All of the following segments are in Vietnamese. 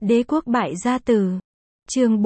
Đế quốc bại gia tử. Chương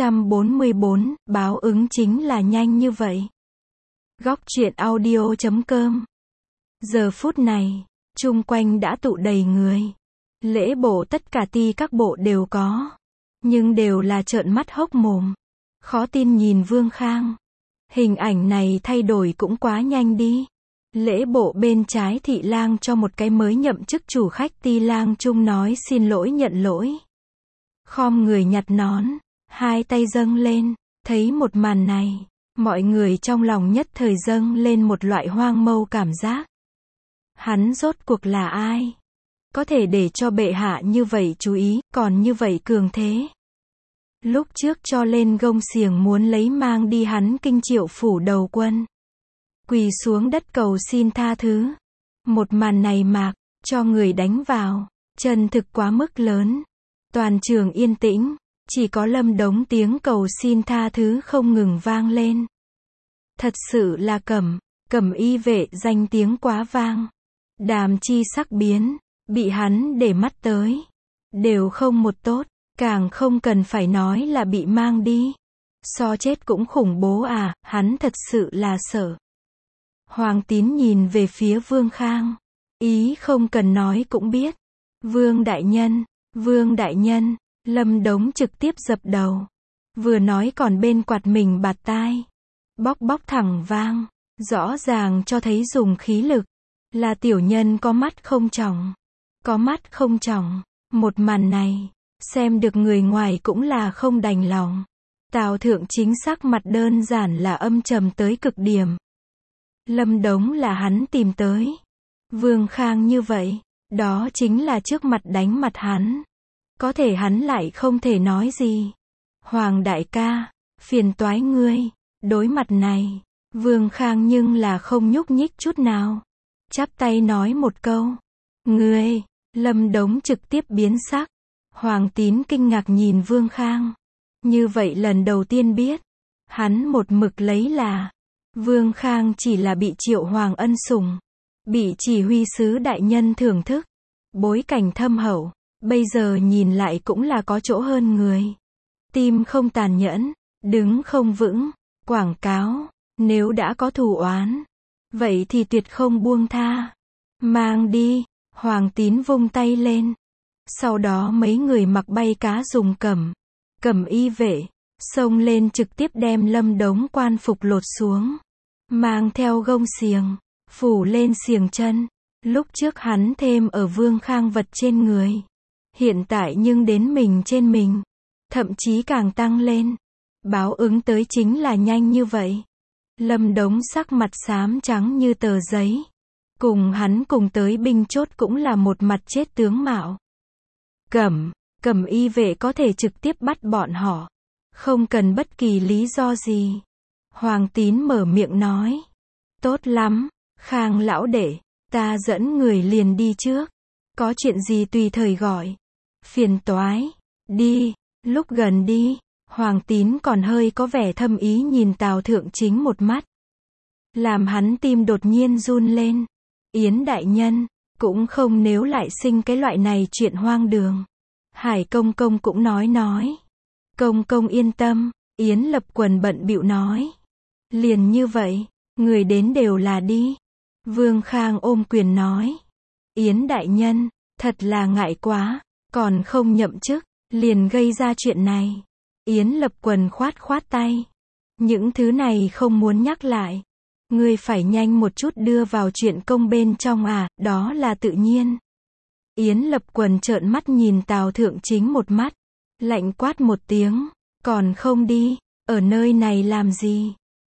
444, báo ứng chính là nhanh như vậy. Góc truyện audio.com. Giờ phút này, chung quanh đã tụ đầy người. Lễ bộ tất cả ti các bộ đều có, nhưng đều là trợn mắt hốc mồm, khó tin nhìn Vương Khang. Hình ảnh này thay đổi cũng quá nhanh đi. Lễ bộ bên trái thị lang cho một cái mới nhậm chức chủ khách ti lang trung nói xin lỗi nhận lỗi. Khom người nhặt nón, hai tay dâng lên, thấy một màn này, mọi người trong lòng nhất thời dâng lên một loại hoang mâu cảm giác. Hắn rốt cuộc là ai? Có thể để cho bệ hạ như vậy chú ý, còn như vậy cường thế. Lúc trước cho lên gông xiềng muốn lấy mang đi hắn kinh Triệu phủ đầu quân. Quỳ xuống đất cầu xin tha thứ. Một màn này mạc, cho người đánh vào, chân thực quá mức lớn. Toàn trường yên tĩnh, chỉ có Lâm Đống tiếng cầu xin tha thứ không ngừng vang lên. Thật sự là Cẩm y vệ danh tiếng quá vang. Đàm chi sắc biến, bị hắn để mắt tới. Đều không một tốt, càng không cần phải nói là bị mang đi. So chết cũng khủng bố à, hắn thật sự là sợ. Hoàng Tín nhìn về phía Vương Khang. Ý không cần nói cũng biết. Vương đại nhân, Lâm Đống trực tiếp dập đầu. Vừa nói còn bên quạt mình bạt tai. Bóc thẳng vang, rõ ràng cho thấy dùng khí lực. Là tiểu nhân có mắt không tròng. Có mắt không tròng. Một màn này, xem được người ngoài cũng là không đành lòng. Tào Thượng Chính sắc mặt đơn giản là âm trầm tới cực điểm. Lâm Đống là hắn tìm tới. Vương Khang như vậy, đó chính là trước mặt đánh mặt hắn. Có thể hắn lại không thể nói gì. Hoàng đại ca, phiền toái ngươi. Đối mặt này, Vương Khang nhưng là không nhúc nhích chút nào. Chắp tay nói một câu. Ngươi, Lâm Đống trực tiếp biến sắc. Hoàng Tín kinh ngạc nhìn Vương Khang. Như vậy lần đầu tiên biết. Hắn một mực lấy là Vương Khang chỉ là bị Triệu Hoàng ân sủng. Bị chỉ huy sứ đại nhân thưởng thức. Bối cảnh thâm hậu. Bây giờ nhìn lại cũng là có chỗ hơn người. Tim không tàn nhẫn. Đứng không vững. Quảng cáo. Nếu đã có thù oán. Vậy thì tuyệt không buông tha. Mang đi. Hoàng Tín vung tay lên. Sau đó mấy người mặc bay cá dùng Cẩm y vệ. Xông lên trực tiếp đem Lâm Đống quan phục lột xuống. Mang theo gông xiềng. Phủ lên xiềng chân. Lúc trước hắn thêm ở Vương Khang vật trên người. Hiện tại nhưng đến mình trên mình. Thậm chí càng tăng lên. Báo ứng tới chính là nhanh như vậy. Lâm Đống sắc mặt xám trắng như tờ giấy. Cùng hắn cùng tới binh chốt cũng là một mặt chết tướng mạo. Cẩm y vệ có thể trực tiếp bắt bọn họ. Không cần bất kỳ lý do gì. Hoàng Tín mở miệng nói. Tốt lắm, Khang lão đệ, ta dẫn người liền đi trước. Có chuyện gì tùy thời gọi. Phiền toái. Đi. Lúc gần đi, Hoàng Tín còn hơi có vẻ thâm ý nhìn Tào Thượng Chính một mắt. Làm hắn tim đột nhiên run lên. Yến đại nhân, cũng không nếu lại sinh cái loại này chuyện hoang đường. Hải công công cũng nói. Công công yên tâm, Yến Lập Quần bận bịu nói. Liền như vậy, người đến đều là đi. Vương Khang ôm quyền nói. Yến đại nhân, thật là ngại quá, còn không nhậm chức, liền gây ra chuyện này. Yến Lập Quần khoát tay. Những thứ này không muốn nhắc lại. Ngươi phải nhanh một chút đưa vào chuyện công bên trong à, đó là tự nhiên. Yến Lập Quần trợn mắt nhìn Tào Thượng Chính một mắt. Lạnh quát một tiếng. Còn không đi, ở nơi này làm gì?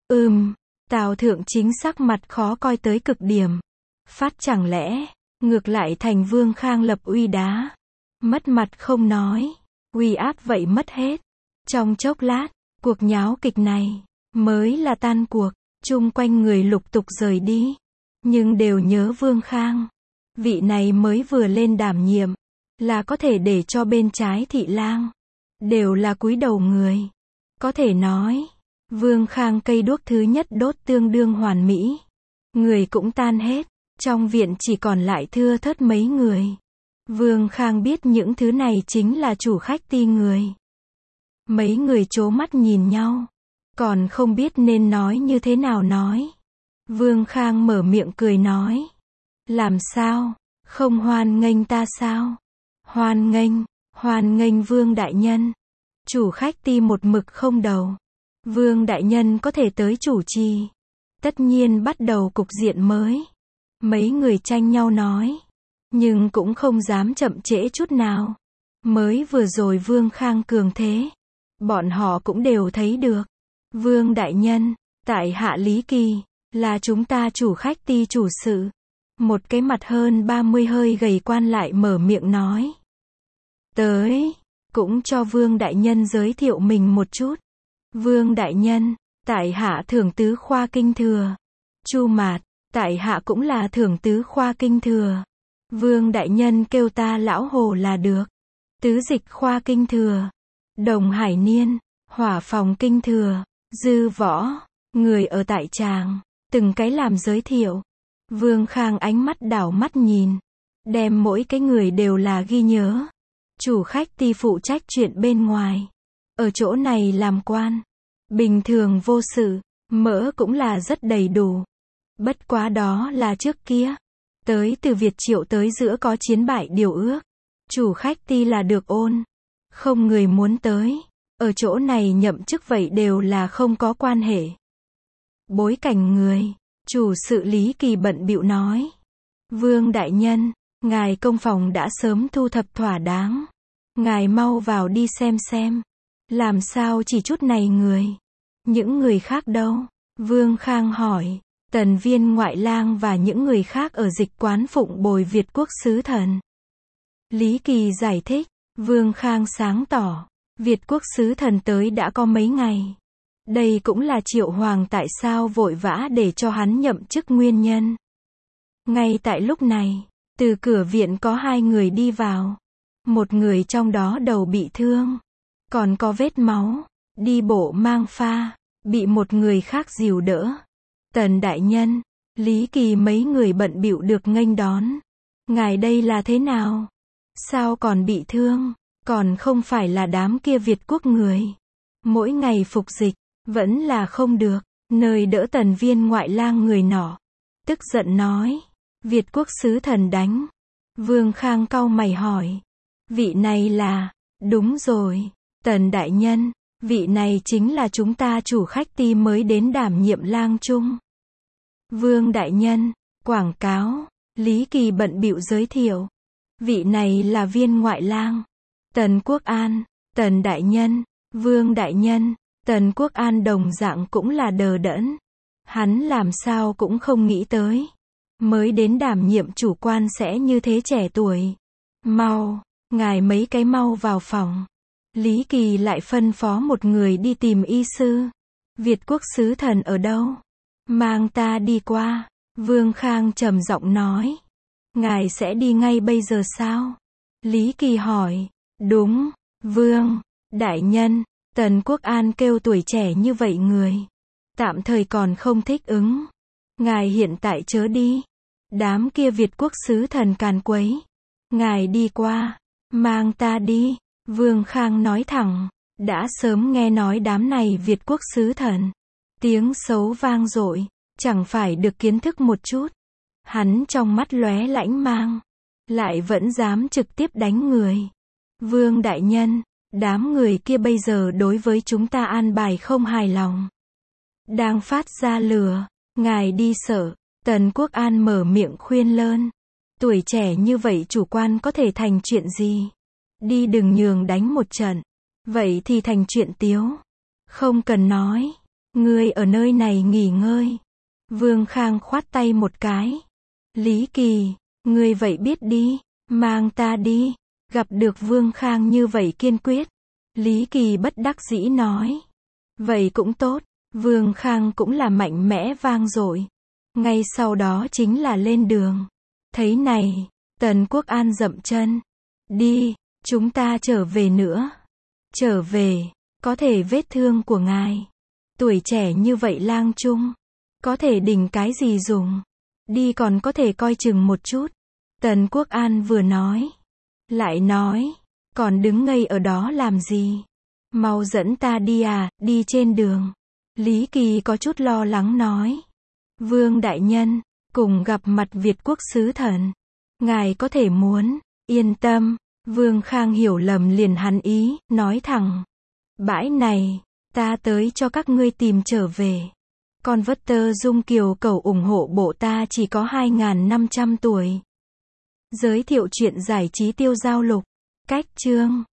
Tào Thượng Chính sắc mặt khó coi tới cực điểm. Phát chẳng lẽ, ngược lại thành Vương Khang lập uy đá. Mất mặt không nói. Uy áp vậy mất hết. Trong chốc lát, cuộc nháo kịch này, mới là tan cuộc. Chung quanh người lục tục rời đi. Nhưng đều nhớ Vương Khang. Vị này mới vừa lên đảm nhiệm. Là có thể để cho bên trái thị lang. Đều là cúi đầu người. Có thể nói. Vương Khang cây đuốc thứ nhất đốt tương đương hoàn mỹ. Người cũng tan hết. Trong viện chỉ còn lại thưa thớt mấy người. Vương Khang biết những thứ này chính là chủ khách Ti người. Mấy người trố mắt nhìn nhau, còn không biết nên nói như thế nào nói. Vương Khang mở miệng cười nói. Làm sao? Không hoan nghênh ta sao? Hoan nghênh Vương đại nhân. Chủ khách Ti một mực không đầu. Vương đại nhân có thể tới chủ trì. Tất nhiên bắt đầu cục diện mới. Mấy người tranh nhau nói. Nhưng cũng không dám chậm trễ chút nào. Mới vừa rồi Vương Khang cường thế. Bọn họ cũng đều thấy được. Vương đại nhân, tại hạ Lý Kỳ, là chúng ta chủ khách Ti chủ sự. Một cái mặt hơn 30 hơi gầy quan lại mở miệng nói. Tới, cũng cho Vương đại nhân giới thiệu mình một chút. Vương đại nhân, tại hạ thưởng tứ khoa kinh thừa. Chu Mạt, tại hạ cũng là thưởng tứ khoa kinh thừa. Vương đại nhân kêu ta lão Hồ là được. Tứ dịch khoa kinh thừa. Đồng Hải Niên, hỏa phòng kinh thừa. Dư Võ, người ở tại tràng, từng cái làm giới thiệu. Vương Khang ánh mắt đảo mắt nhìn, đem mỗi cái người đều là ghi nhớ. Chủ khách Ti phụ trách chuyện bên ngoài, ở chỗ này làm quan, bình thường vô sự, mỡ cũng là rất đầy đủ. Bất quá đó là trước kia, tới từ Việt Triệu tới giữa có chiến bại điều ước. Chủ khách Ti là được ôn, không người muốn tới. Ở chỗ này nhậm chức vậy đều là không có quan hệ. Bối cảnh người, chủ sự Lý Kỳ bận bịu nói. Vương đại nhân, ngài công phòng đã sớm thu thập thỏa đáng. Ngài mau vào đi xem. Làm sao chỉ chút này người? Những người khác đâu? Vương Khang hỏi. Tần Viên ngoại lang và những người khác ở dịch quán phụng bồi Việt quốc sứ thần. Lý Kỳ giải thích. Vương Khang sáng tỏ. Việt quốc sứ thần tới đã có mấy ngày. Đây cũng là Triệu Hoàng tại sao vội vã để cho hắn nhậm chức nguyên nhân. Ngay tại lúc này, từ cửa viện có 2 người đi vào. Một người trong đó đầu bị thương, còn có vết máu, đi bộ mang pha, bị một người khác dìu đỡ. Tần đại nhân, Lý Kỳ mấy người bận bịu được nghênh đón. Ngài đây là thế nào? Sao còn bị thương? Còn không phải là đám kia Việt quốc người. Mỗi ngày phục dịch, vẫn là không được. Nơi đỡ Tần Viên ngoại lang người nọ, tức giận nói. Việt quốc sứ thần đánh. Vương Khang cau mày hỏi. Vị này là, đúng rồi, Tần đại nhân, vị này chính là chúng ta chủ khách Ti mới đến đảm nhiệm lang trung. Vương đại nhân, quảng cáo, Lý Kỳ bận bịu giới thiệu. Vị này là viên ngoại lang. Tần Quốc An, Tần đại nhân, Vương đại nhân, Tần Quốc An đồng dạng cũng là đờ đẫn. Hắn làm sao cũng không nghĩ tới. Mới đến đảm nhiệm chủ quan sẽ như thế trẻ tuổi. Mau, ngài mấy cái mau vào phòng. Lý Kỳ lại phân phó một người đi tìm y sư. Việt quốc sứ thần ở đâu? Mang ta đi qua. Vương Khang trầm giọng nói. Ngài sẽ đi ngay bây giờ sao? Lý Kỳ hỏi. Đúng, Vương, đại nhân, Tần Quốc An kêu tuổi trẻ như vậy người. Tạm thời còn không thích ứng. Ngài hiện tại chớ đi. Đám kia Việt quốc sứ thần càn quấy. Ngài đi qua, mang ta đi. Vương Khang nói thẳng. Đã sớm nghe nói đám này Việt quốc sứ thần. Tiếng xấu vang dội, chẳng phải được kiến thức một chút. Hắn trong mắt lóe lãnh mang. Lại vẫn dám trực tiếp đánh người. Vương đại nhân, đám người kia bây giờ đối với chúng ta an bài không hài lòng. Đang phát ra lửa, ngài đi sợ. Tần Quốc An mở miệng khuyên lơn. Tuổi trẻ như vậy chủ quan có thể thành chuyện gì? Đi đừng nhường đánh một trận. Vậy thì thành chuyện tiếu. Không cần nói. Ngươi ở nơi này nghỉ ngơi. Vương Khang khoát tay một cái. Lý Kỳ, ngươi vậy biết đi. Mang ta đi. Gặp được Vương Khang như vậy kiên quyết. Lý Kỳ bất đắc dĩ nói. Vậy cũng tốt. Vương Khang cũng là mạnh mẽ vang dội. Ngay sau đó chính là lên đường. Thấy này, Tần Quốc An dậm chân. Đi, chúng ta trở về nữa. Trở về, có thể vết thương của ngài. Tuổi trẻ như vậy lang trung. Có thể đỉnh cái gì dùng. Đi còn có thể coi chừng một chút. Tần Quốc An vừa nói. Lại nói, còn đứng ngây ở đó làm gì? Mau dẫn ta đi à, đi trên đường. Lý Kỳ có chút lo lắng nói. Vương đại nhân, cùng gặp mặt Việt quốc sứ thần. Ngài có thể muốn, yên tâm. Vương Khang hiểu lầm liền hắn ý, nói thẳng. Bãi này, ta tới cho các ngươi tìm trở về. Con vất tơ Dung Kiều cầu ủng hộ bộ ta chỉ có 2.500 tuổi. Giới thiệu chuyện giải trí tiêu giao lục. Cách chương